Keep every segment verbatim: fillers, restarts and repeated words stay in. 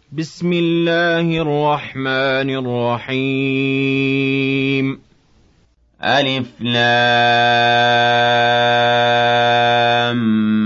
بسم الله الرحمن الرحيم. ألف لام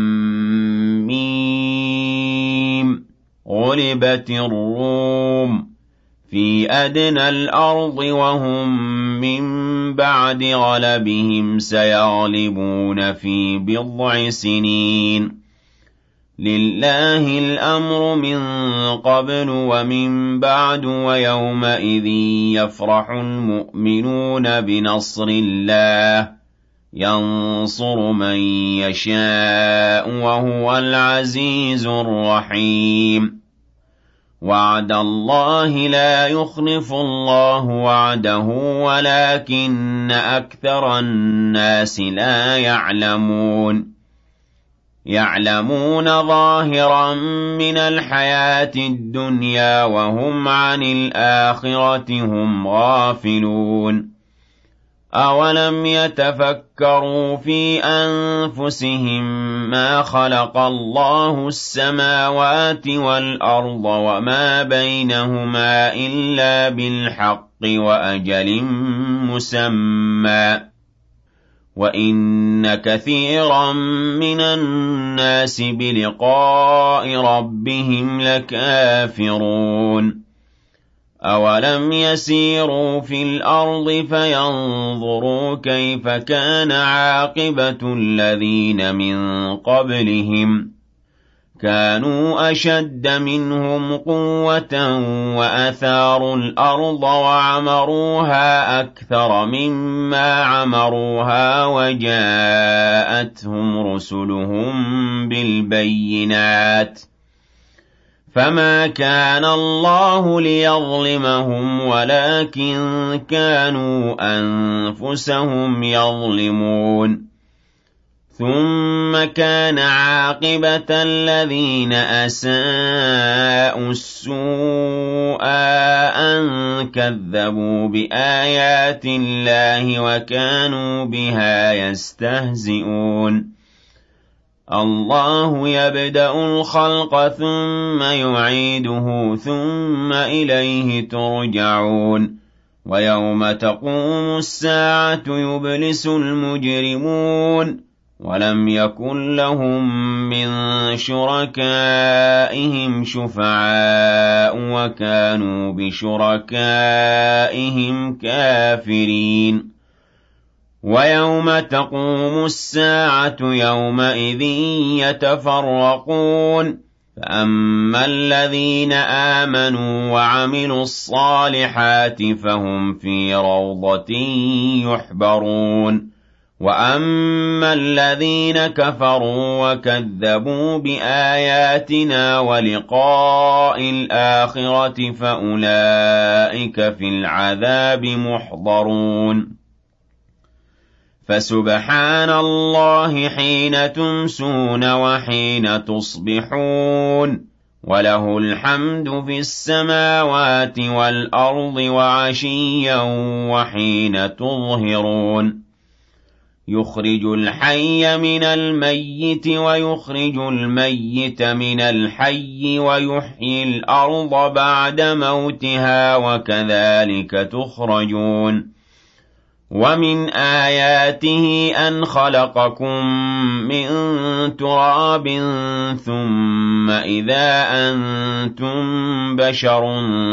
ميم. غلبت الروم في أدنى الأرض وهم من بعد غلبهم سيغلبون في بضع سنين. لله الأمر من قبل ومن بعد ويومئذ يفرح المؤمنون بنصر الله ينصر من يشاء وهو العزيز الرحيم. وعد الله لا يخلف الله وعده ولكن أكثر الناس لا يعلمون. يعلمون ظاهرا من الحياة الدنيا وهم عن الآخرة هم غافلون. أولم يتفكروا في أنفسهم ما خلق الله السماوات والأرض وما بينهما إلا بالحق وأجل مسمى وإن كثيرا من الناس بلقاء ربهم لكافرون. أولم يسيروا في الأرض فينظروا كيف كان عاقبة الذين من قبلهم كانوا أشد منهم قوة وأثاروا الأرض وعمروها أكثر مما عمروها وجاءتهم رسلهم بالبينات فما كان الله ليظلمهم ولكن كانوا أنفسهم يظلمون. ثم كان عاقبة الذين أساءوا السوء أن كذبوا بآيات الله وكانوا بها يستهزئون. الله يبدأ الخلق ثم يعيده ثم إليه ترجعون. ويوم تقوم الساعة يبلس المجرمون ولم يكن لهم من شركائهم شفعاء وكانوا بشركائهم كافرين. ويوم تقوم الساعة يومئذ يتفرقون فأما الذين آمنوا وعملوا الصالحات فهم في روضة يحبرون وأما الذين كفروا وكذبوا بآياتنا ولقاء الآخرة فأولئك في العذاب محضرون. فسبحان الله حين تمسون وحين تصبحون وله الحمد في السماوات والأرض وعشيا وحين تظهرون. يخرج الحي من الميت ويخرج الميت من الحي ويحيي الأرض بعد موتها وكذلك تخرجون. ومن آياته أن خلقكم من تراب ثم إذا أنتم بشر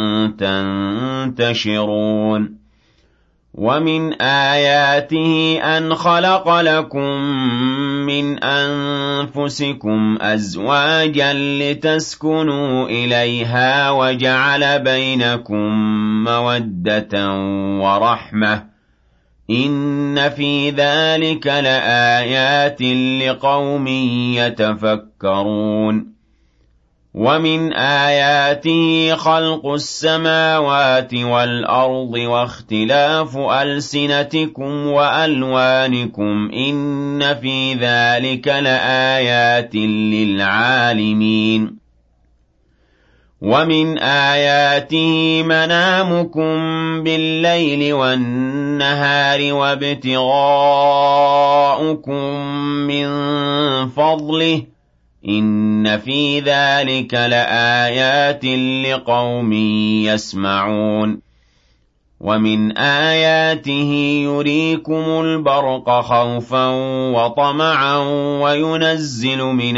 تنتشرون. ومن آياته أن خلق لكم من أنفسكم أزواجا لتسكنوا إليها وجعل بينكم مودة ورحمة إن في ذلك لآيات لقوم يتفكرون. ومن آياته خلق السماوات والأرض واختلاف ألسنتكم وألوانكم إن في ذلك لآيات للعالمين. ومن آياته منامكم بالليل والنهار وابتغاؤكم من فضله إِنَّ فِي ذَلِكَ لَآيَاتٍ لِقَوْمٍ يَسْمَعُونَ وَمِنْ آيَاتِهِ يُرِيكُمُ الْبَرْقَ خَوْفًا وَطَمَعًا وَيُنَزِّلُ مِنَ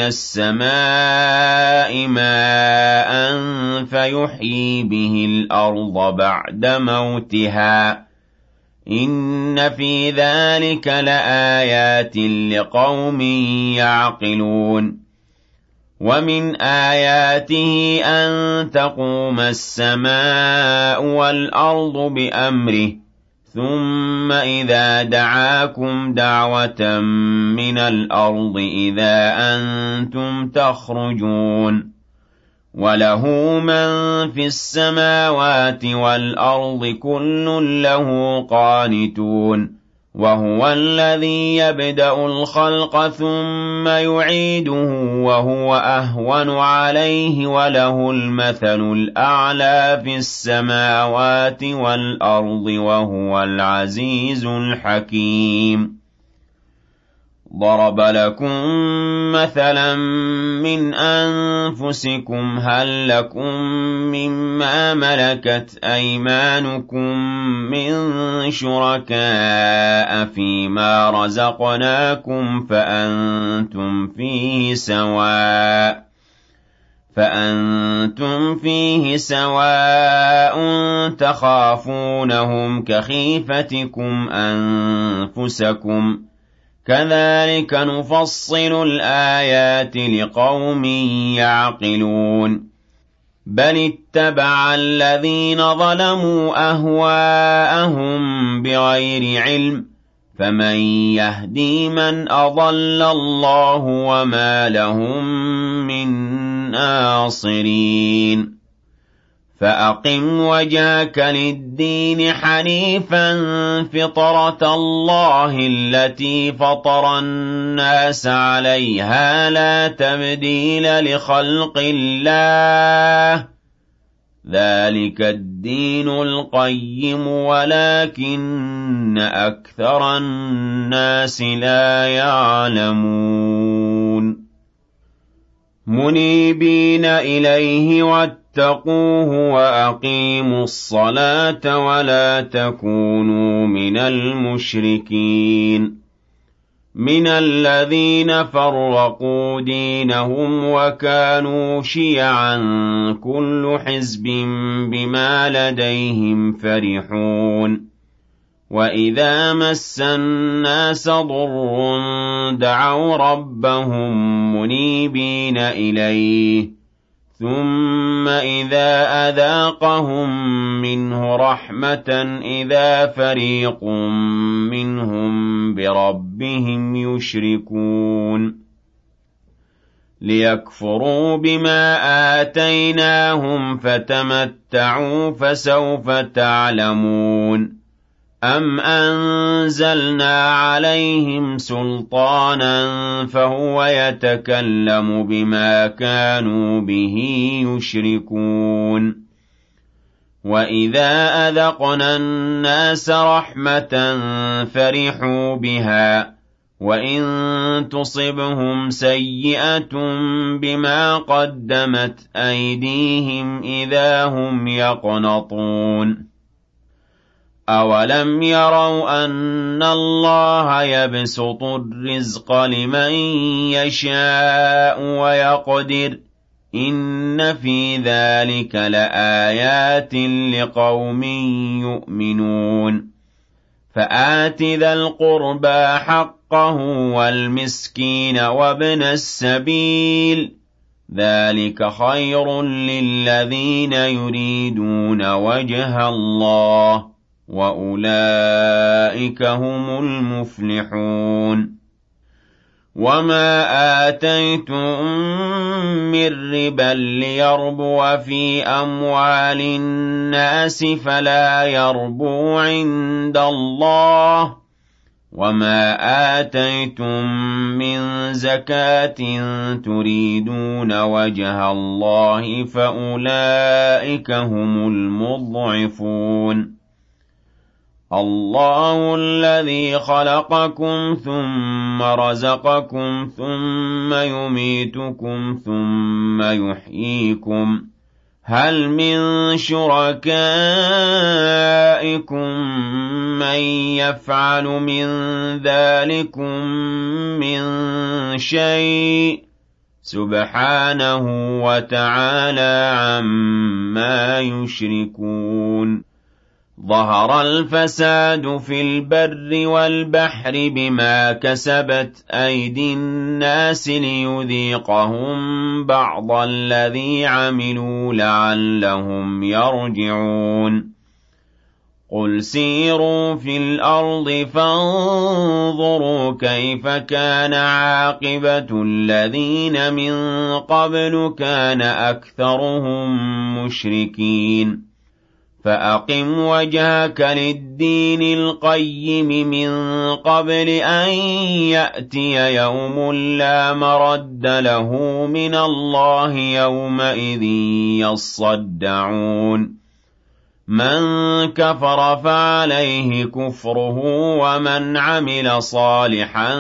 السَّمَاءِ مَاءً فَيُحْيِي بِهِ الْأَرْضَ بَعْدَ مَوْتِهَا إِنَّ فِي ذَلِكَ لَآيَاتٍ لِقَوْمٍ يَعْقِلُونَ وَمِنْ آيَاتِهِ أَن تَقُومَ السَّمَاءُ وَالْأَرْضُ بِأَمْرِهِ ثُمَّ إِذَا دَعَاكُمْ دَعْوَةً مِّنَ الْأَرْضِ إِذَا أَنتُمْ تَخْرُجُونَ وَلَهُ مَن فِي السَّمَاوَاتِ وَالْأَرْضِ كُلٌّ لَّهُ قَانِتُونَ وَهُوَ الَّذِي يَبْدَأُ الْخَلْقَ ثُمَّ يُعِيدُهُ وَهُوَ أَهْوَنُ عَلَيْهِ وَلَهُ الْمَثَلُ الْأَعْلَى فِي السَّمَاوَاتِ وَالْأَرْضِ وَهُوَ الْعَزِيزُ الْحَكِيمُ ضَرَبَ لَكُم مَّثَلًا مِّنْ أَنفُسِكُمْ هَل لَّكُم مِّمَّا مَلَكَتْ أَيْمَانُكُم مِّن شُرَكَاءَ فِيمَا رَزَقْنَاكُمْ فَأَنتُمْ فِيهِ سَوَاءٌ فَأَنتُمْ فِيهِ سَوَاءٌ تَخَافُونَهُمْ كَخِيفَتِكُمْ أَنفُسَكُمْ كَذَلِكَ نُفَصِّلُ الْآيَاتِ لِقَوْمٍ يَعْقِلُونَ بَلِ اتَّبَعَ الَّذِينَ ظَلَمُوا أَهْوَاءَهُم بِغَيْرِ عِلْمٍ فَمَن يَهْدِي مَنْ أَضَلَّ اللَّهُ وَمَا لَهُم مِّن نَّاصِرِينَ فَأَقِمْ وَجْهَكَ لِلدِّينِ حَنِيفًا فِطْرَتَ اللَّهِ الَّتِي فَطَرَ النَّاسَ عَلَيْهَا لَا تَبْدِيلَ لِخَلْقِ اللَّهِ ۚ ذَلِكَ الدِّينُ الْقَيِّمُ وَلَٰكِنَّ أَكْثَرَ النَّاسِ لَا يَعْلَمُونَ مُنِيبِينَ إِلَيْهِ وَاتَّقُوهُ وَأَقِيمُوا الصَّلَاةَ وَلَا تَكُونُوا مِنَ الْمُشْرِكِينَ مِنَ الَّذِينَ فَرَّقُوا دِينَهُمْ وَكَانُوا شِيَعًا كُلُّ حِزْبٍ بِمَا لَدَيْهِمْ فَرِحُونَ وَإِذَا مَسَّ النَّاسَ ضُرٌّ دَعَوْا رَبَّهُم مُّنِيبِينَ إِلَيْهِ ثُمَّ إِذَا أَذَاقَهُم مِّنْهُ رَحْمَةً إِذَا فَرِيقٌ مِّنْهُم بِرَبِّهِمْ يُشْرِكُونَ لِيَكْفُرُوا بِمَا آتَيْنَاهُمْ فَتَمَتَّعُوا فَسَوْفَ تَعْلَمُونَ أَمْ أَنزَلْنَا عَلَيْهِمْ سُلْطَانًا فَهُوَ يَتَكَلَّمُ بِمَا كَانُوا بِهِ يُشْرِكُونَ وَإِذَا أَذَقْنَا النَّاسَ رَحْمَةً فَرِحُوا بِهَا وَإِن تُصِبْهُمْ سَيِّئَةٌ بِمَا قَدَّمَتْ أَيْدِيهِمْ إِذَا هُمْ يَقْنَطُونَ أَوَلَمْ يَرَوْا أَنَّ اللَّهَ يَبْسُطُ الرِّزْقَ لِمَن يَشَاءُ وَيَقْدِرُ إِنَّ فِي ذَلِكَ لَآيَاتٍ لِقَوْمٍ يُؤْمِنُونَ فَآتِ ذَا الْقُرْبَىٰ حَقَّهُ وَالْمِسْكِينَ وَابْنَ السَّبِيلِ ذَلِكَ خَيْرٌ لِّلَّذِينَ يُرِيدُونَ وَجْهَ اللَّهِ وَأُولَٰئِكَ هُمُ الْمُفْلِحُونَ وَمَا آتَيْتُم مِّن رِّبًا لِّيَرْبُوَ فِي أَمْوَالِ النَّاسِ فَلَا يَرْبُو عِندَ اللَّهِ وَمَا آتَيْتُم مِّن زَكَاةٍ تُرِيدُونَ وَجْهَ اللَّهِ فَأُولَٰئِكَ هُمُ الْمُضْعِفُونَ اللَّهُ الَّذِي خَلَقَكُمْ ثُمَّ رَزَقَكُمْ ثُمَّ يُمِيتُكُمْ ثُمَّ يُحْيِيكُمْ هَلْ مِن شُرَكَائِكُم مَّن يَفْعَلُ مِن ذَٰلِكُم مِّن شَيْءٍ ۚ سُبْحَانَهُ وَتَعَالَىٰ عَمَّا يُشْرِكُونَ ظَهَرَ الْفَسَادُ فِي الْبَرِّ وَالْبَحْرِ بِمَا كَسَبَتْ أَيْدِي النَّاسِ لِيُذِيقَهُم بَعْضَ الَّذِي عَمِلُوا لَعَلَّهُمْ يَرْجِعُونَ قُلْ سِيرُوا فِي الْأَرْضِ فَانظُرُوا كَيْفَ كَانَ عَاقِبَةُ الَّذِينَ مِن قَبْلُ كَانَ أَكْثَرُهُم مُّشْرِكِينَ فَأَقِمْ وَجْهَكَ لِلدِّينِ الْقَيِّمِ مِن قَبْلِ أَن يَأْتِيَ يَوْمٌ لَّا مَرَدَّ لَهُ مِنَ اللَّهِ يَوْمَئِذٍ يَصَّدَّعُونَ مَن كَفَرَ فَعَلَيْهِ كُفْرُهُ وَمَنْ عَمِلَ صَالِحًا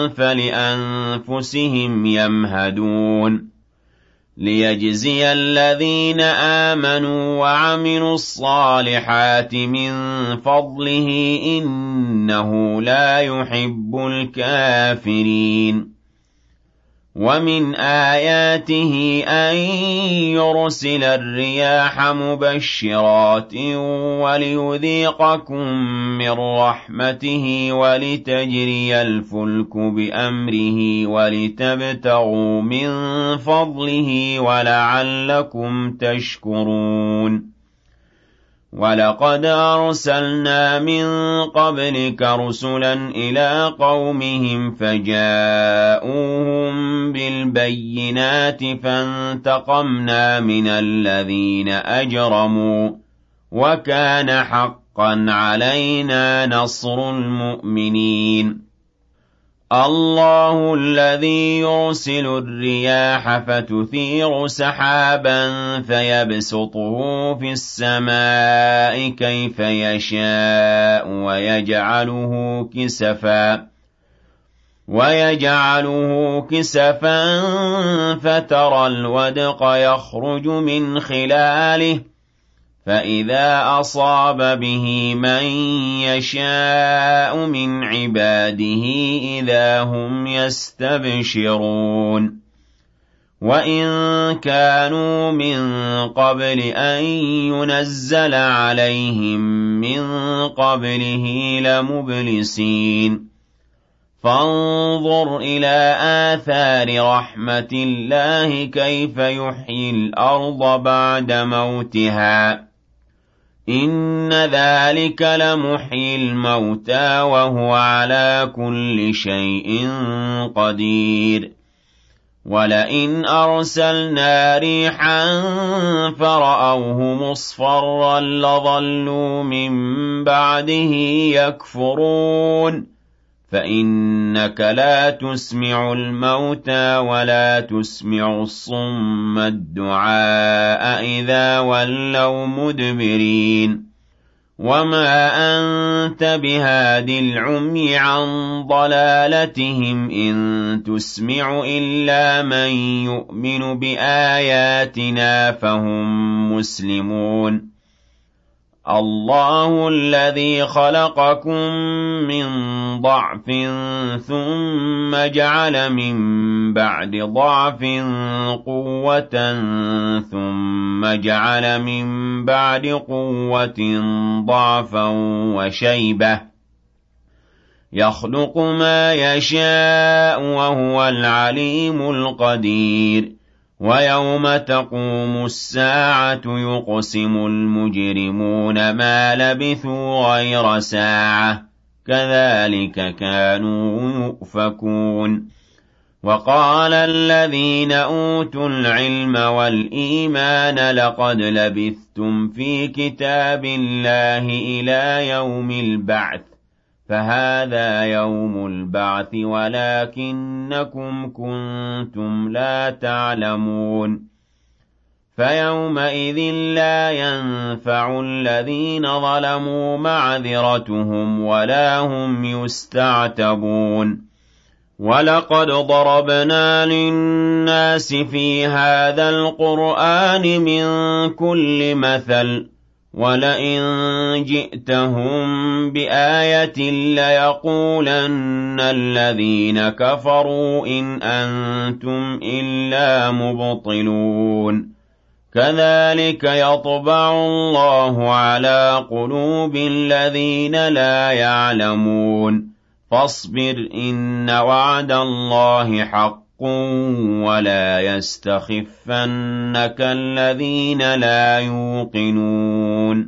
فَلِأَنفُسِهِمْ يَمْهَدُونَ لِيَجْزِيَ الَّذِينَ آمَنُوا وَعَمِلُوا الصَّالِحَاتِ مِن فَضْلِهِ ۚ إِنَّهُ لَا يُحِبُّ الْكَافِرِينَ وَمِنْ آيَاتِهِ أَن يُرْسِلَ الرِّيَاحَ مُبَشِّرَاتٍ وَلِيُذِيقَكُم مِّن رَّحْمَتِهِ وَلِتَجْرِيَ الْفُلْكُ بِأَمْرِهِ وَلِتَبْتَغُوا مِن فَضْلِهِ وَلَعَلَّكُمْ تَشْكُرُونَ وَلَقَدْ أَرْسَلْنَا مِن قَبْلِكَ رُسُلًا إِلَىٰ قَوْمِهِمْ فَجَاءُوهُم بِالْبَيِّنَاتِ فَانتَقَمْنَا مِنَ الَّذِينَ أَجْرَمُوا ۖ وَكَانَ حَقًّا عَلَيْنَا نَصْرُ الْمُؤْمِنِينَ اللَّهُ الَّذِي يُرْسِلُ الرِّيَاحَ فَتُثِيرُ سَحَابًا فَيَبْسُطُهُ فِي السَّمَاءِ كَيْفَ يَشَاءُ وَيَجْعَلُهُ كِسَفًا وَيَجْعَلُهُ كِسَفًا فَتَرَى الْوَدْقَ يَخْرُجُ مِنْ خِلَالِهِ فَإِذَا أَصَابَ بِهِ مَن يَشَاءُ مِنْ عِبَادِهِ إِذَا هُمْ يَسْتَبْشِرُونَ وَإِن كَانُوا مِن قَبْلِ أَن يُنَزَّلَ عَلَيْهِم مِّن قَبْلِهِ لَمُبْلِسِينَ فَانظُرْ إِلَىٰ آثَارِ رَحْمَةِ اللَّهِ كَيْفَ يُحْيِي الْأَرْضَ بَعْدَ مَوْتِهَا إِنَّ ذَٰلِكَ لَمُحْيِي الْمَوْتَىٰ وَهُوَ عَلَىٰ كُلِّ شَيْءٍ قَدِيرٌ وَلَئِنْ أَرْسَلْنَا رِيحًا فَرَأَوْهُ مُصْفَرًّا لَّظَلُّوا مِن بَعْدِهِ يَكْفُرُونَ فَإِنَّكَ لَا تُسْمِعُ الْمَوْتَىٰ وَلَا تُسْمِعُ الصُّمَّ الدُّعَاءَ إِذَا وَلَّوْا مُدْبِرِينَ وَمَا أَنتَ بِهَادِي الْعُمْيِ عَن ضَلَالَتِهِمْ ۖ إِن تُسْمِعُ إِلَّا مَن يُؤْمِنُ بِآيَاتِنَا فَهُم مُّسْلِمُونَ اللَّهُ الَّذِي خَلَقَكُم مِّن ضَعْفٍ ثُمَّ جَعَلَ مِن بَعْدِ ضَعْفٍ قُوَّةً ثُمَّ جَعَلَ مِن بَعْدِ قُوَّةٍ ضَعْفًا وَشَيْبَةً ۚ يَخْلُقُ مَا يَشَاءُ ۖ وَهُوَ الْعَلِيمُ الْقَدِيرُ وَيَوْمَ تَقُومُ السَّاعَةُ يُقْسِمُ الْمُجْرِمُونَ مَا لَبِثُوا غَيْرَ سَاعَةٍ كَذَٰلِكَ كَانُوا يُؤْفَكُونَ وَقَالَ الَّذِينَ أُوتُوا الْعِلْمَ وَالْإِيمَانَ لَقَدْ لَبِثْتُمْ فِي كِتَابِ اللَّهِ إِلَىٰ يَوْمِ الْبَعْثِ فَهَٰذَا يَوْمُ الْبَعْثِ وَلَٰكِنَّكُمْ كُنتُمْ لَا تَعْلَمُونَ فيومئذ لا ينفع الذين ظلموا معذرتهم ولا هم يستعتبون ولقد ضربنا للناس في هذا القرآن من كل مثل ولئن جئتهم بآية ليقولن الذين كفروا إن أنتم إلا مبطلون كذلك يطبع الله على قلوب الذين لا يعلمون فاصبر إن وعد الله حق ولا يستخفنك الذين لا يوقنون